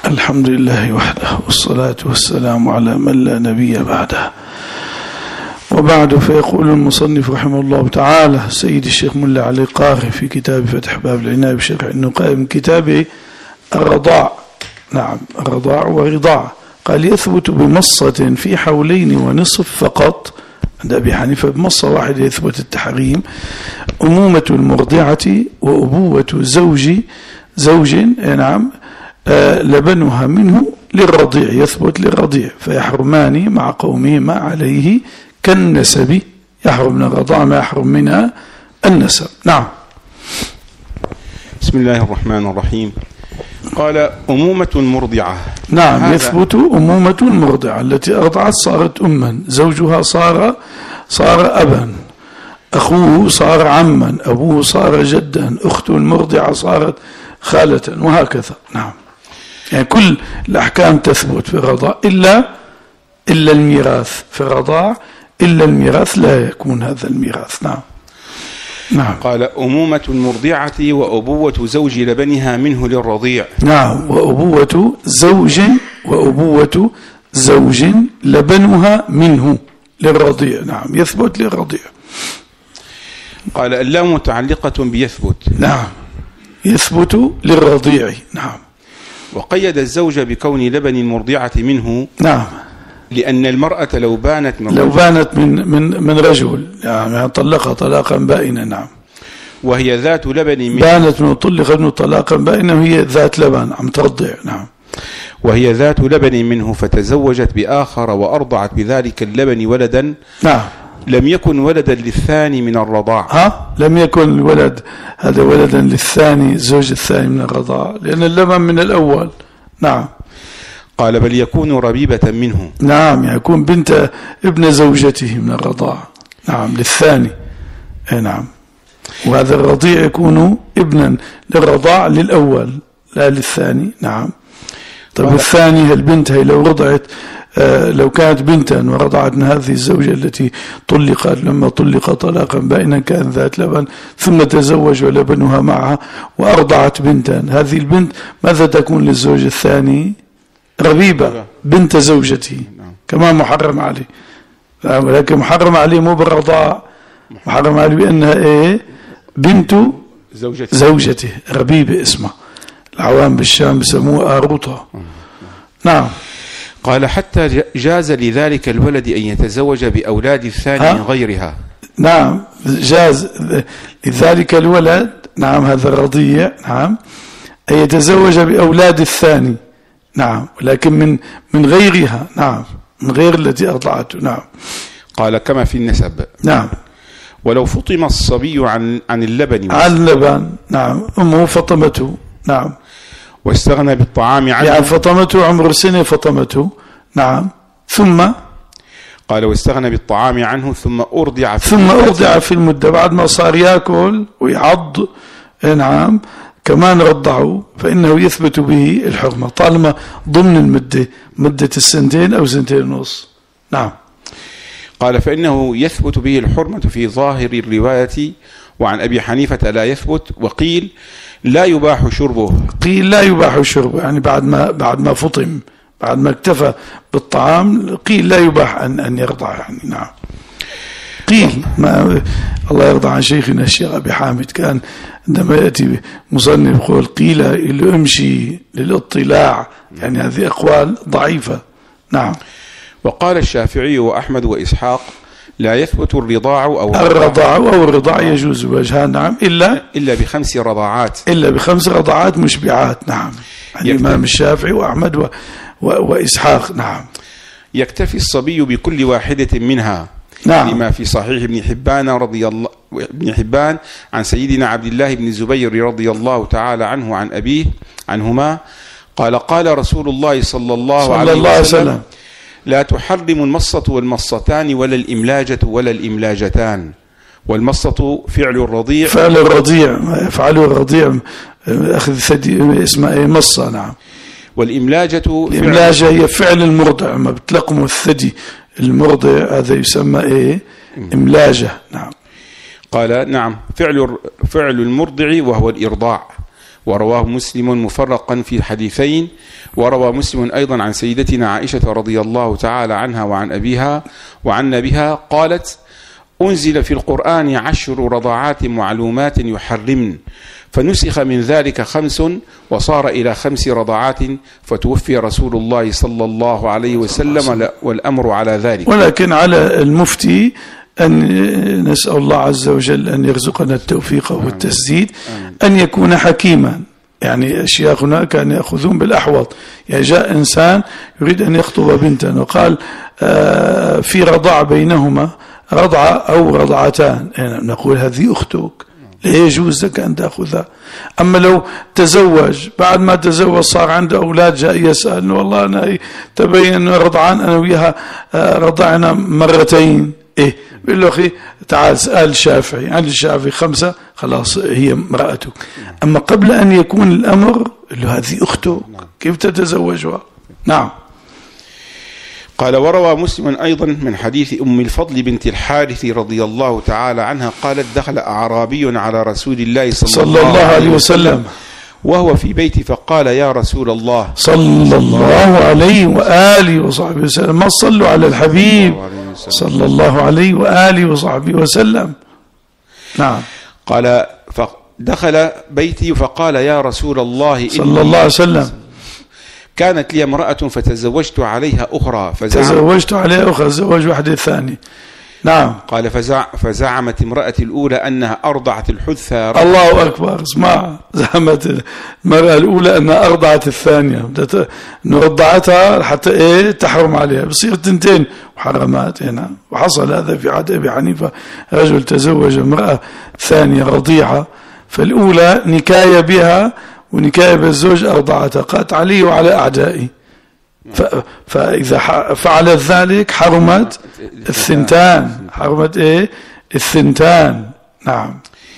الحمد لله وحده والصلاة والسلام على من لا نبي بعده. وبعد، فيقول المصنف رحمه الله تعالى سيد الشيخ ملا علي قاري في كتاب فتح باب العناية بشرح النقاء من كتابه الرضاع. نعم، الرضاع ورضاع. قال: يثبت بمصة في حولين ونصف فقط عند أبي حنيفة، بمصة واحدة يثبت التحريم، أمومة المرضعة وأبوة زوج نعم لبنها منه للرضيع، يثبت للرضيع، فيحرمان مع قومهما عليه كالنسب، يحرم من الرضاع ما يحرم منها النسب. نعم. بسم الله الرحمن الرحيم. قال: أمومة المرضعة. نعم، يثبت أمومة المرضعة التي أرضعت صارت أما، زوجها صار أبا، أخوه صار عما، أبوه صار جدا، أخت المرضعة صارت خالة، وهكذا. نعم، يعني كل الأحكام تثبت في الرضاع إلا الميراث. في الرضاع إلا الميراث لا يكون هذا الميراث. نعم. نعم. قال: أمومة المرضعة وأبوة زوج لبنها منه للرضيع. نعم، وأبوة زوج لبنها منه للرضيع. نعم، يثبت للرضيع. قال: اللام متعلقة بيثبت. نعم، يثبت للرضيع. نعم. وقيد الزوج بكون لبن المرضعة منه. نعم، لأن المرأة لو بانت من رجل يعني طلقها طلاقا بائنا. نعم. وهي ذات لبن منه. بانت من طلقت طلاقا بائنا وهي ذات لبن عم ترضع. نعم. وهي ذات لبن منه فتزوجت بآخر وأرضعت بذلك اللبن ولدا. نعم. لم يكن ولدا للثاني من الرضاع. لم يكن الولد هذا ولدا للثاني، الزوج الثاني من الرضاع، لأن اللبن من الأول. نعم. قال: بل يكون ربيبة منه. نعم، يكون بنت ابن زوجته من الرضاع. نعم، للثاني. نعم. وهذا الرضيع يكون ابنا للرضاع للأول لا للثاني. نعم. طيب الثاني البنت هي لو رضعت لو كانت بنتا ورضعت من هذه الزوجة التي طلقت، لما طلق طلاقا بائنا كان ذات لبن، ثم تزوج ولبنها معها وأرضعت بنتا، هذه البنت ماذا تكون للزوج الثاني؟ ربيبة، بنت زوجته، كما محرم عليه. ولكن محرم عليه مو بالرضاع، محرم عليه بأنها بنت زوجته، ربيبة اسمها، العوام بالشام بسموه آروطة. نعم. قال: حتى جاز لذلك الولد أن يتزوج بأولاد الثاني من غيرها. نعم، جاز لذلك الولد، نعم، هذا الرضيع، نعم، أن يتزوج بأولاد الثاني. نعم، ولكن من غيرها. نعم، من غير التي أرضعته. نعم. قال: كما في النسب. نعم. ولو فطم الصبي عن اللبن. عن اللبن. نعم، أمه فطمته. نعم. واستغنى بالطعام عنه. يعني فطمته عمر سنة فطمته. نعم. ثم قال: واستغنى بالطعام عنه ثم أرضع في المدة بعد ما صار يأكل ويعض. نعم، كمان رضعه، فإنه يثبت به الحرمة طالما ضمن مدة السنتين أو سنتين ونص. نعم. قال: فإنه يثبت به الحرمة في ظاهر الرواية، وعن أبي حنيفة لا يثبت، وقيل لا يباح شربه. قيل لا يباح شربه، يعني بعد ما فطم، بعد ما اكتفى بالطعام، قيل لا يباح أن يرضع. يعني نعم. قيل ما الله يرضى عن شيخنا الشيخ أبي حامد، كان عندما يأتي مصنف يقول قيل امشي للاطلاع، يعني هذه أقوال ضعيفة. نعم. وقال الشافعي وأحمد وإسحاق: لا يثبت الرضاع أو الرضاع يجوز وجهان. نعم، إلا بخمس رضاعات. إلا بخمس رضاعات مشبعات. نعم، الإمام الشافعي وأحمد وإسحاق. نعم. يكتفي الصبي بكل واحدة منها. نعم. لما في صحيح ابن حبان عن سيدنا عبد الله بن الزبير رضي الله تعالى عنه عن أبيه عنهما قال: قال رسول الله صلى الله عليه وسلم: لا تحرم المصة والمصتان ولا الإملاجة ولا الإملاجتان. والمصة فعل الرضيع. ما يفعله الرضيع أخذ ثدي اسمها مصة. نعم. والإملاجة الإملاجة هي فعل المرضع، ما بتلقمه الثدي المرضع، هذا يسمى إملاجة. نعم. قال: نعم، فعل المرضع وهو الإرضاع. ورواه مسلم مفرقا في حديثين. وروى مسلم أيضا عن سيدتنا عائشة رضي الله تعالى عنها وعن أبيها وعن بها قالت: أنزل في القرآن 10 رضاعات معلومات يحرمن، فنسخ من ذلك 5 وصار إلى 5 رضاعات، فتوفي رسول الله صلى الله عليه وسلم والأمر على ذلك. ولكن على المفتي أن نسأل الله عز وجل أن يرزقنا التوفيق والتسديد، أن يكون حكيما. يعني أشياخنا كانوا يأخذون بالأحوط. يعني جاء إنسان يريد أن يخطب بنتا وقال في رضاع بينهما رضعة أو رضعتان، يعني نقول هذه أختك لا يجوز لك أن تأخذها. أما لو تزوج بعد ما تزوج صار عنده أولاد جاء يسأل والله أنا تبين رضعان أنا وياها رضعنا مرتين، إيه بيقول له أخي تعال اسأل الشافعي، عند الشافعي 5 خلاص هي امرأتك. أما قبل أن يكون الأمر له هذه أختك كيف تتزوجها؟ نعم. قال: وروى مسلم أيضا من حديث أم الفضل بنت الحارث رضي الله تعالى عنها قالت: دخل أعرابي على رسول الله صلى الله عليه وسلم وهو في بيتي فقال: يا رسول الله صلى الله عليه وآله وصحبه وسلم. ما صلوا على الحبيب صلى الله عليه وآله وصحبه وسلم. نعم. قال: فدخل بيتي فقال: يا رسول الله صلى الله عليه وسلم كانت لي امرأة فتزوجت عليها أخرى تزوجت عليها أخرى، زوج واحدة ثانية. نعم. قال: فزعمت امرأتي الأولى أنها أرضعت الحدثى. الله أكبر. اسمع، زعمت المرأة الأولى أنها أرضعت الثانية، رضعتها حتى إيه تحرم عليها، بصير 2 محرمات هنا. وحصل هذا في عهد أبي حنيفة، رجل تزوج امرأة ثانية رضيعة، فالأولى نكاية بها ونكاية بالزوج أرضعتها، قالت علي وعلى أعدائي. فإذا فعلت ذلك حرمت 2. حرمت إيه 2. نعم.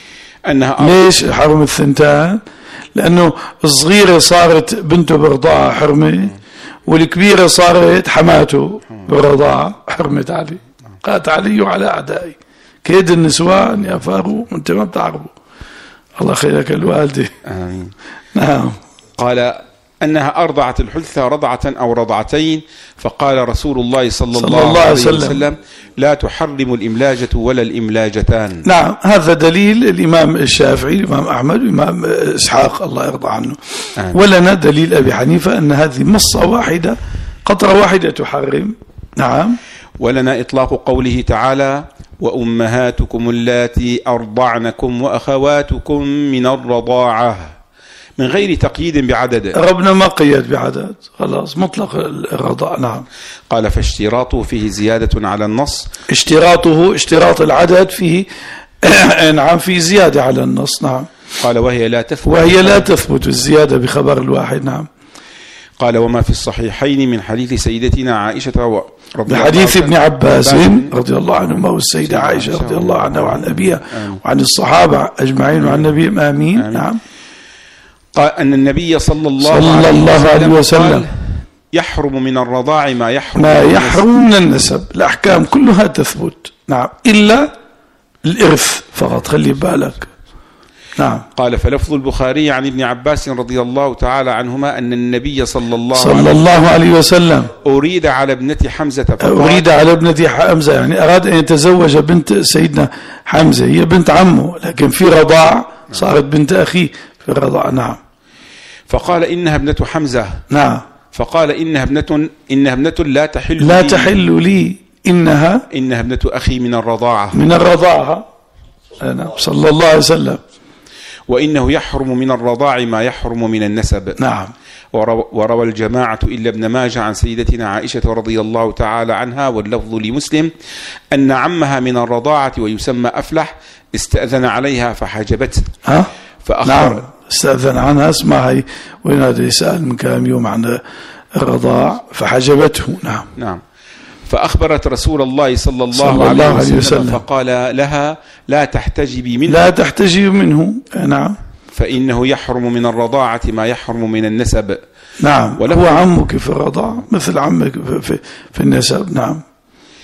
ليش حرمت 2؟ لأنه الصغيرة صارت بنته برضاعة حرمة، والكبيرة صارت حماته برضاعة حرمت علي. قالت علي وعلى أعدائي. كيد النسوان يا فاغو وانت ما بتعرفوا. الله خيرك الوالدة. آمين. نعم. قال: أنها أرضعت الحدثى رضعة أو رضعتين، فقال رسول الله صلى الله عليه وسلم: لا تحرم الإملاجة ولا الإملاجتان. نعم. هذا دليل الإمام الشافعي، الإمام أحمد، الإمام إسحاق الله يرضى عنه. ولنا دليل أبي حنيفة أن هذه مصة واحدة، قطرة واحدة تحرم. نعم. ولنا إطلاق قوله تعالى: وأمهاتكم اللاتي أرضعنكم وأخواتكم من الرضاعة، من غير تقييد بعدد. ربنا ما قيد بعدد، خلاص مطلق الرضاع. نعم. قال: فاشتراطه فيه زيادة على النص. اشتراط العدد فيه نعم في زيادة على النص. نعم. قال: وهي لا تثبت الزيادة بخبر الواحد. نعم. قال: وما في الصحيحين من حديث سيدتنا عائشة بحديث ابن عباس رضي الله عنهما والسيدة عائشة رضي الله عنها وعن أبيها وعن الصحابة أجمعين وعن النبي آمين. نعم. قال أن النبي صلى الله عليه وسلم يحرم من الرضاع ما يحرم من النسب. الأحكام كلها تثبت. نعم. إلا الإرث فقط، خلي بالك. نعم. قال: فلفظ البخاري عن ابن عباس رضي الله تعالى عنهما أن النبي صلى الله عليه وسلم أريد على ابنة حمزة، أريد على ابنة حمزة، يعني أراد أن يتزوج بنت سيدنا حمزة، هي بنت عمه لكن في رضاع، صارت بنت أخيه في الرضاع. نعم. فقال: إنها ابنة حمزة. نعم. فقال: إنها ابنة لا تحل لي إنها ابنة أخي من الرضاعة. نعم. صلى الله عليه وسلم. وإنه يحرم من الرضاع ما يحرم من النسب. نعم. وروى الجماعة إلا ابن ماجه عن سيدتنا عائشة رضي الله تعالى عنها، واللفظ لمسلم أن عمها من الرضاعة ويسمى أفلح استأذن عليها فحجبته. نعم. استأذن عنها، اسمها وين هذا يسأل من كام يوم عن الرضاع فحجبته. نعم. فأخبرت رسول الله صلى الله عليه وسلم فقال لها: لا تحتجبي منه. نعم. فإنه يحرم من الرضاعة ما يحرم من النسب. نعم. هو عمك في الرضاعة مثل عمك في النسب. نعم.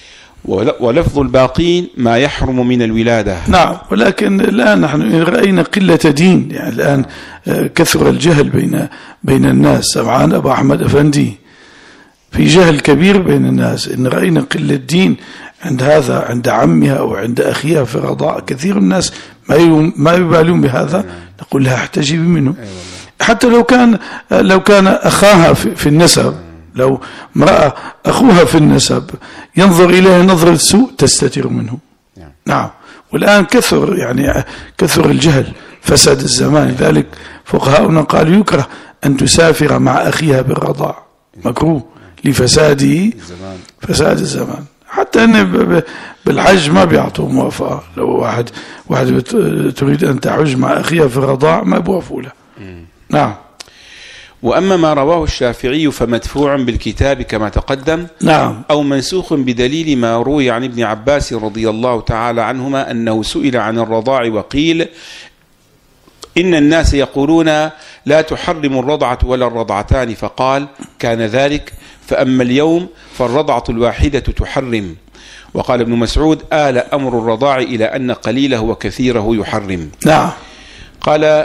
ولفظ الباقين ما يحرم من الولادة. نعم، ولكن الآن نحن رأينا قلة دين، يعني الآن كثر الجهل بين الناس. سمعان أبو أحمد أفندي في جهل كبير بين الناس، إن رأينا قلة دين عند هذا، عند عمها أو عند أخيها في الرضاعة. كثير من الناس ما يبالون بهذا، نقول لها احتجبي منه. حتى لو كان أخاها في النسب، لو امرأة أخوها في النسب ينظر إليها نظرة سوء تستتر منه. نعم. والآن كثر الجهل، فساد الزمان. لذلك فقهاؤنا قالوا يكره أن تسافر مع أخيها بالرضاع، مكروه لفساد فساد الزمان. حتى أن بالحج ما بيعطوا موافقة، لو واحد تريد أن تحج مع أخيها في الرضاع ما بوافقوا له. نعم. وأما ما رواه الشافعي فمدفوع بالكتاب كما تقدم. نعم. أو منسوخ بدليل ما روي عن ابن عباس رضي الله تعالى عنهما أنه سئل عن الرضاع وقيل إن الناس يقولون لا تحرم الرضعة ولا الرضعتان، فقال كان ذلك، فأما اليوم فالرضعة الواحدة تحرم. وقال ابن مسعود آل أمر الرضاع إلى أن قليله وكثيره يحرم. نعم. قال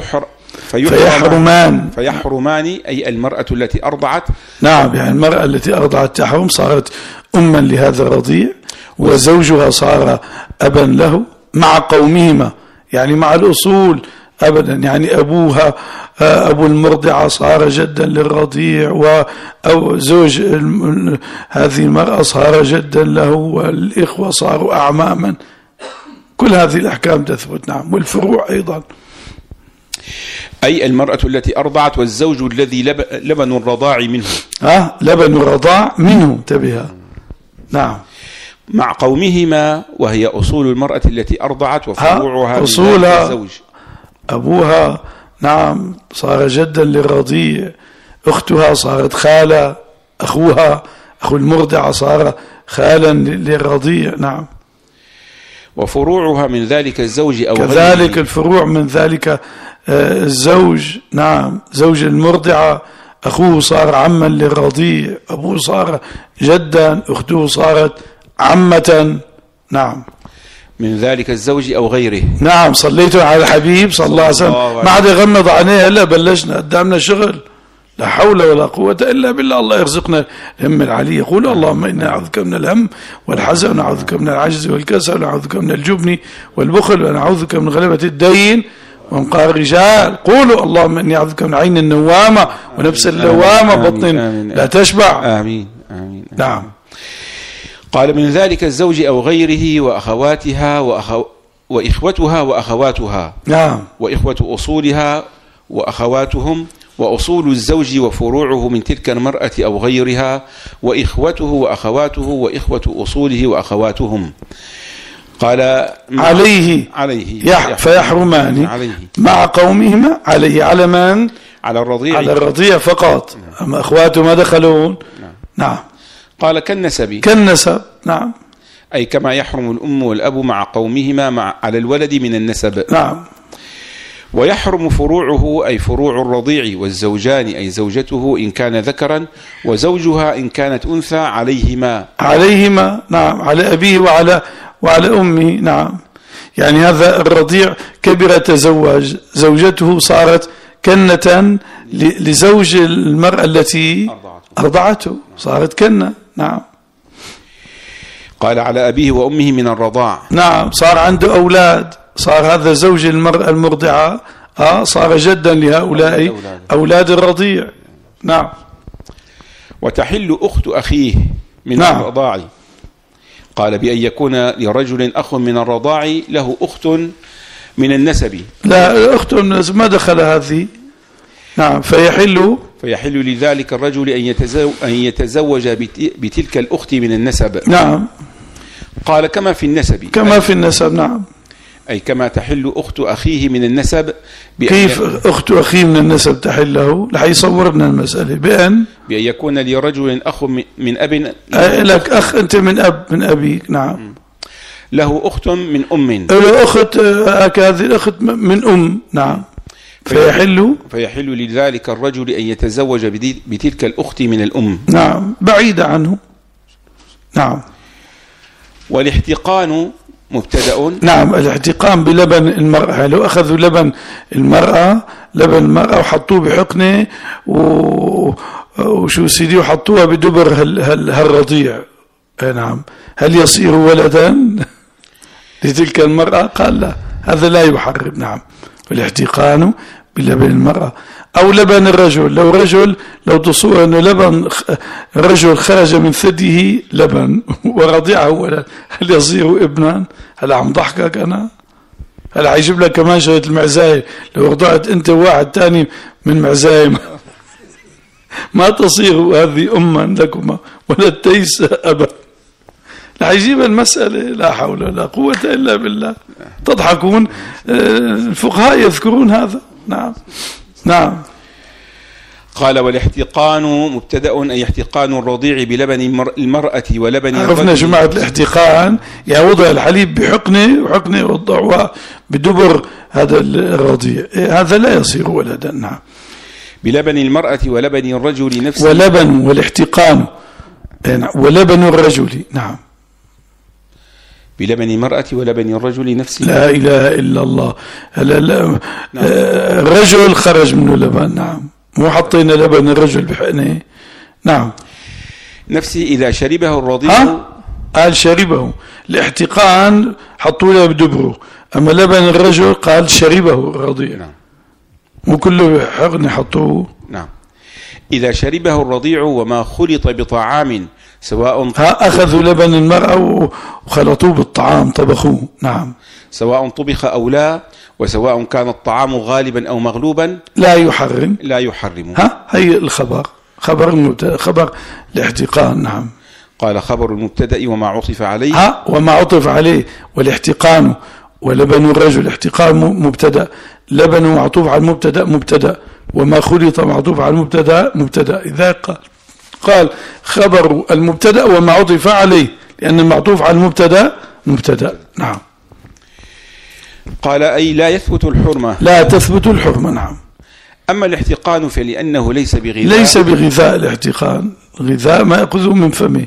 فيحرمان أي المرأة التي أرضعت. نعم، يعني المرأة التي أرضعت تحرم، صارت أما لهذا الرضيع، وزوجها صار أبا له مع قومهما، يعني مع الأصول أبدا. يعني أبوها أبو المرضعة صار جدا للرضيع، أو زوج هذه المرأة صار جدا له، والإخوة صاروا أعماما. كل هذه الأحكام تثبت. نعم. والفروع أيضا، أي المرأة التي أرضعت، والزوج الذي لبن الرضاع منه. لبن الرضاع منه، انتبه. نعم. مع قومهما، وهي أصول المرأة التي أرضعت وفروعها أصولها الزوج. أبوها نعم صار جدا للرضيع، أختها صارت خالة، أخوها أخو المرضعة صار خالا للرضيع. نعم. وفروعها من ذلك الزوج أو كذلك غيره. الفروع من ذلك الزوج. نعم. زوج المرضعة أخوه صار عما للرضيع، أبوه صار جدا، أخته صارت عمة. نعم. من ذلك الزوج أو غيره. نعم. صليتوا على الحبيب صلى الله عليه وسلم. ما حدا يغمض عينيه. هلا بلشنا قدامنا شغل، لا حول ولا قوة إلا بالله. الله يرزقنا الهم العلي. يقول اللهم إنا نعوذك من الهم والحزن، ونعوذك من العجز والكسل، ونعوذك من الجبن والبخل، ونعوذك من غلبة الدين وانقهار الرجال. قولوا اللهم إني أعوذك من عين النوامة ونفس اللوامة بطن لا تشبع. آمين آمين. نعم. قال من ذلك الزوج أو غيره، وأخواتها وإخوتها وأخواتها. نعم. وإخوة أصولها وأخواتهم، وأصول الزوج وفروعه من تلك المرأة أو غيرها، وإخوته وأخواته، وإخوة أصوله وأخواتهم. قال عليه فيحرمان مع قومهما. عليه على من؟ على الرضيع. على الرضيع فقط. أما أخواته ما دخلون. نعم. قال كالنسب. نعم. أي كما يحرم الأم والأب مع قومهما على الولد من النسب. نعم. ويحرم فروعه أي فروع الرضيع، والزوجان أي زوجته إن كان ذكرا، وزوجها إن كانت أنثى عليهما. نعم. على أبيه وعلى أمه. نعم. يعني هذا الرضيع كبر تزوج، زوجته صارت كنة لزوج المرأة التي أرضعته، صارت كنة. نعم. قال على أبيه وأمه من الرضاع. نعم. صار عنده أولاد، صار هذا زوج المرأة المرضعة صار جدا لهؤلاء أولاد الرضيع. نعم. وتحل أخت أخيه من الرضاع. قال بأن يكون لرجل أخ من الرضاع له أخت من النسب. لا، أخت من النسب ما دخل هذه. نعم. فيحل لذلك الرجل أن يتزوج بتلك الأخت من النسب. نعم. قال كما في النسب. نعم. أي كما تحل أخت أخيه من النسب. كيف أخت أخيه من النسب تحل له؟ رح يصورنا المسألة بأن يكون لرجل أخ من أب. لك أخ أنت من أبيك. نعم. له أخت من أم. له أخت هذه الأخت من أم. نعم. فيحل لذلك الرجل أن يتزوج بتلك الأخت من الأم. نعم. بعيدة عنه. نعم. والاحتقان مبتدأ. نعم، الاحتقان بلبن المرأة، لو أخذوا لبن المرأة وحطوه بحقنة وشو سيدي وحطوها بدبر هالرضيع، نعم، هل يصير ولدا لتلك المرأة؟ قال لا، هذا لا يحرم. نعم، والاحتقان بلبن المرأة أو لبن الرجل. لو تصور أن لبن الرجل خرج من ثديه لبن ورضعه ولد، هل يصير ابنا؟ هل عم ضحكك أنا؟ هل عيجيب لك كمان شوية المعزاية؟ لو رضعت أنت واحد تاني من معزاية ما تصير هذه أما لكما ولا التيس أبا. عجيب المسألة، لا حول ولا قوة إلا بالله. تضحكون، الفقهاء يذكرون هذا. نعم. قال والاحتقان مبتدأ أي احتقان الرضيع بلبن المرأة ولبن الرجل. عرفنا جماعة الاحتقان يعني وضع الحليب بحقنة وضعها بدبر هذا الرضيع، هذا لا يصير ولدا. نعم. بلبن المرأة ولبن الرجل نفسه. والاحتقان ولبن الرجل. نعم. بلبن المرأة ولبن الرجل نفسه. لا إله إلا الله. نعم. الرجل خرج منه لبن. نعم، مو حطينا لبن الرجل بحقنه. نعم. نفسه إذا شربه الرضيع. قال شربه. الاحتقان حطوا له بدبره، أما لبن الرجل قال شربه الرضيع. نعم. مو كله حقنه حطوه. نعم. إذا شربه الرضيع وما خلط بطعام سواء أخذوا لبن المرأة وخلطوه بالطعام طبخوه. نعم. سواء طبخ أو لا، وسواء كان الطعام غالبا أو مغلوبا لا يحرم. هي الخبر، خبر الاحتقان. نعم. قال خبر المبتدأ وما عطف عليه. وما عطف عليه. والاحتقان ولبن الرجل احتقان مبتدأ، لبن معطوف على المبتدأ مبتدأ، وما خلط معطوف على المبتدأ مبتدأ. إذا قال خبر المبتدأ وما عطف عليه، لأن المعطوف على المبتدأ مبتدأ. نعم. قال أي لا يثبت الحرمة. لا تثبت الحرمة. نعم. أما الاحتقان فلأنه ليس بغذاء. ليس بغذاء الاحتقان، غذاء ما يأخذه من فمه.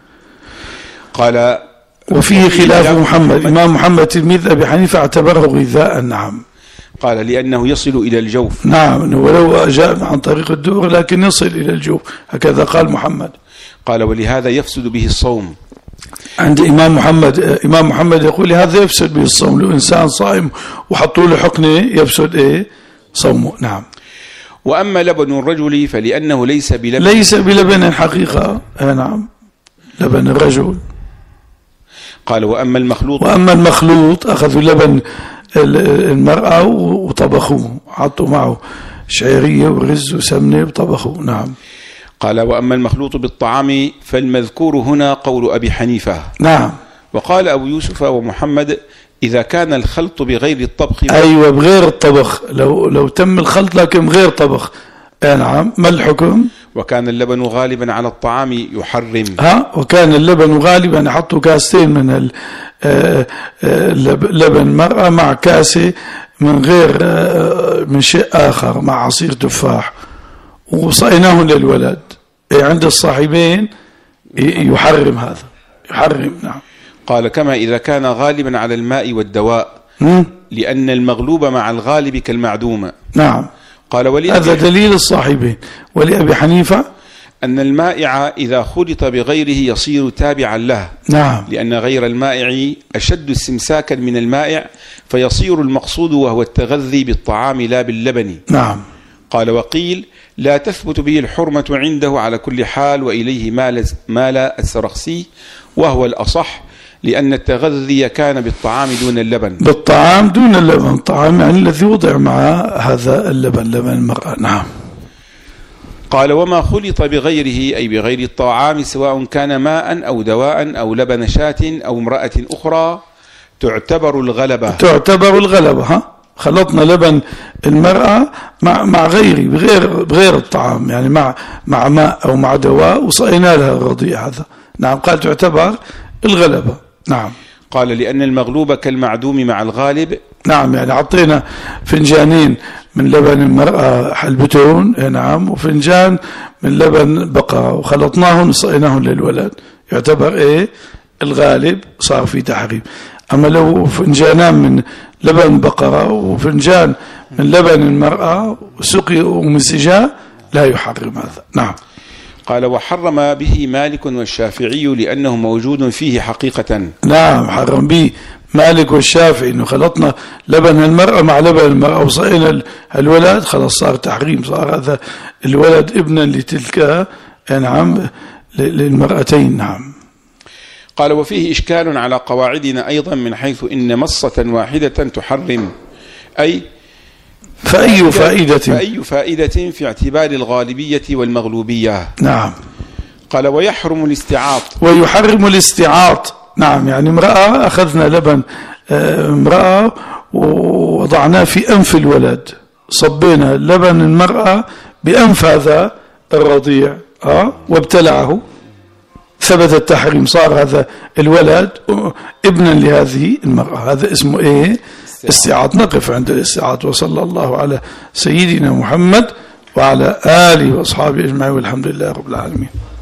قال وفيه خلاف محمد. إمام محمد تلميذ أبي حنيفة اعتبره غذاء. نعم. قال لأنه يصل إلى الجوف. نعم، ولو جاء عن طريق الدور لكن يصل إلى الجوف، هكذا قال محمد. قال ولهذا يفسد به الصوم. عند إمام محمد يقول هذا يفسد به الصوم. لو إنسان صائم وحطوا له حقنة يفسد صومه. نعم. وأما لبن الرجل فلأنه ليس بلبن حقيقة. نعم، لبن الرجل. قال وأما المخلوط أخذوا لبن المرأة وطبخوه، حطوا معه شعيرية ورز وسمنة وطبخوه. نعم. قال وأما المخلوط بالطعام فالمذكور هنا قول أبي حنيفة. نعم. وقال أبو يوسف ومحمد إذا كان الخلط بغير الطبخ. أيوة، بغير الطبخ، لو تم الخلط لكن بغير طبخ. نعم. ما الحكم؟ وكان اللبن غالبا على الطعام يحرم. وكان اللبن غالبا حطوا كاستين من لبن مرأة مع كاسة من غير من شيء آخر مع عصير تفاح وصيناه للولد. عند الصاحبين يحرم هذا، يحرم. نعم. قال كما إذا كان غالبا على الماء والدواء، لأن المغلوب مع الغالب كالمعدوم. نعم. قال هذا دليل الصاحبين. ولأبي حنيفة أن المائع إذا خلط بغيره يصير تابعا له. نعم. لأن غير المائع أشد استمساكا من المائع، فيصير المقصود وهو التغذي بالطعام لا باللبن. نعم. قال وقيل لا تثبت به الحرمة عنده على كل حال، وإليه مال السرخسي وهو الأصح، لأن التغذي كان بالطعام دون اللبن. بالطعام دون اللبن، الطعام يعني الذي وضع مع هذا اللبن، لبن المرأة. نعم. قال وما خلط بغيره أي بغير الطعام سواء كان ماء أو دواء أو لبن شاة أو امرأة أخرى تعتبر الغلبة. خلطنا لبن المرأة مع بغير الطعام، يعني مع ماء أو مع دواء وصينا لها الرضيع هذا. نعم. قال تعتبر الغلبة. نعم. قال لأن المغلوب كالمعدوم مع الغالب. نعم، يعني عطينا فنجانين من لبن المرأة حلبتون، نعم، وفنجان من لبن بقرة وخلطناهم وصيناهم للولد، يعتبر الغالب صار في تحريم. أما لو فنجانان من لبن بقرة وفنجان من لبن المرأة سقي ومزجا لا يحرم هذا. نعم. قال وحرم به مالك والشافعي لأنه موجود فيه حقيقة. نعم حرم به مالك والشافعي إنه خلطنا لبن المرأة مع لبن المرأة وصينا الولد خلاص صار تحريم، صار هذا الولد ابنا لتلك نعم للمرأتين. نعم. قال وفيه إشكال على قواعدنا أيضا من حيث إن مصة واحدة تحرم، أي فأي فائدة في اعتبار الغالبية والمغلوبية. نعم. قال ويحرم الاستعاط. ويحرم الاستعاط. نعم يعني امرأة أخذنا لبن امرأة ووضعناه في أنف الولد، صبينا لبن المرأة بأنف هذا الرضيع وابتلعه، ثبت التحريم، صار هذا الولد ابنا لهذه المرأة. هذا اسمه ايه؟ استعاط. نقف عند الاستعاط. وصلى الله على سيدنا محمد وعلى آله وأصحابه أجمعين والحمد لله رب العالمين.